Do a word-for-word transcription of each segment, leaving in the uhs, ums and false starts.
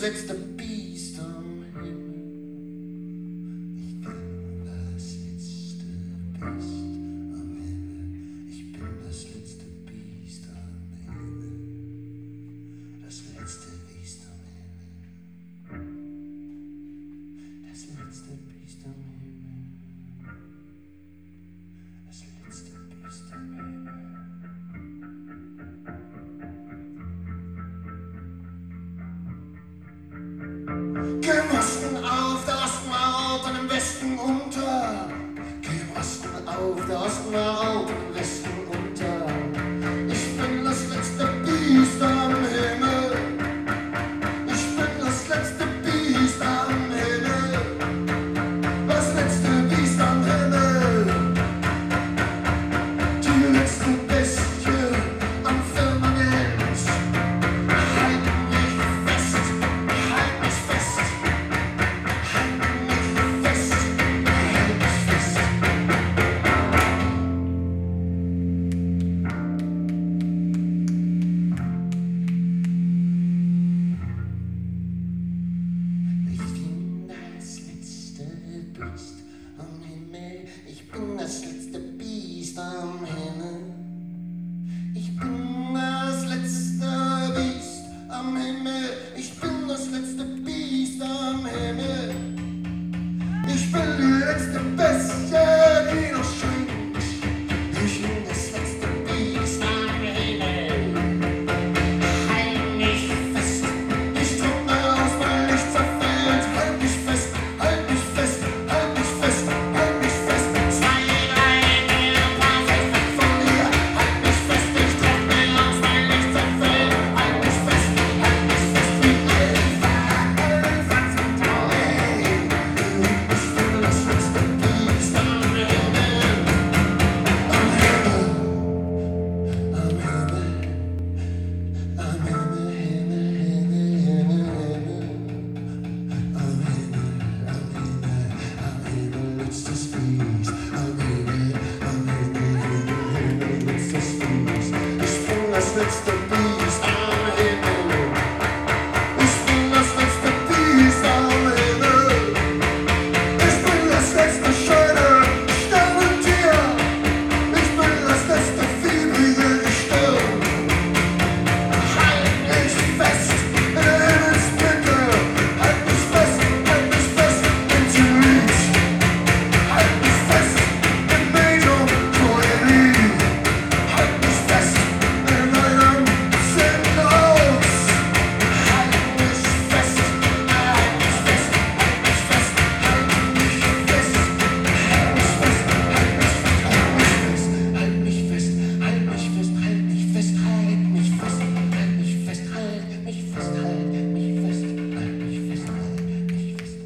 letzte Biest am Himmel. Ich bin das letzte Biest am Himmel. Ich bin das letzte Biest am Himmel. Das letzte Biest am Himmel. Das letzte Biest am Himmel. Das letzte Biest am Himmel. Geh im Osten auf, der Osten war out und im Westen unter. Geh im Osten auf, der Osten war out und im Westen unter. Ich bin das letzte Biest am Himmel. Ich bin das letzte Biest am Himmel. Das letzte Biest am Himmel. Die letzte Bestie am Firmament. Halt mich fest, halt mich fest. Ich bin das letzte Biest am Himmel. Ich bin das letzte Biest am Himmel. Ich bin das letzte Biest am Himmel. Ich bin die letzte Bestie, die noch schwingt. Ich bin das letzte Biest am Himmel. Halt mich fest. Ich drück mir aus, weil ich zerfällt. Halt mich fest, halt mich fest, halt mich fest, halt mich fest. Zwei, drei, vier, ein paar, sechs, weg von mir. Halt mich fest, ich drück mir aus, weil ich zerfällt. Halt mich fest, halt mich fest wie Elfer, Elfer zum Tau. Ich bin das letzte Biest am Himmel. Am Himmel, am Himmel, am Himmel, Himmel, Himmel, Himmel, Himmel. Am Himmel, am Himmel, am Himmel, letztes Biest. Am Himmel, am Himmel, Himmel, Himmel, letztes Biest. Ich bin das letzte Biest am Himmel. Ich bin das letzte Biest am Himmel. Ich bin das letzte schöne Sternentier. Ich bin das letzte fiebrige Gestirn. Halt mich fest in der Himmelsmitte. Halt mich fest, halt mich fest in Zürich. Halt mich fest in Metropolis. Halt mich fest in einem Sinnhaus. Halt mich fest, halt mich fest, halt mich fest, halt mich fest, halt mich fest, halt mich fest, halt mich fest, halt mich fest, halt mich fest, halt mich fest, halt mich fest, halt mich fest, halt mich fest, halt mich fest,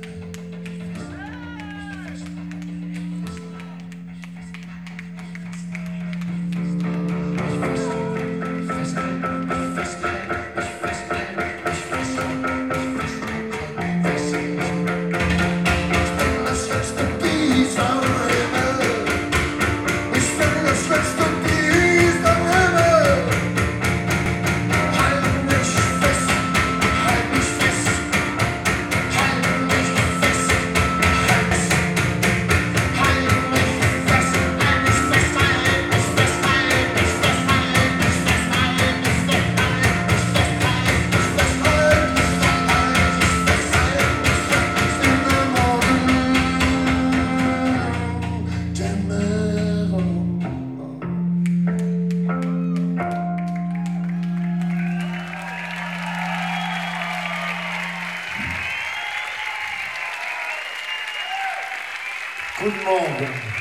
Guten Morgen.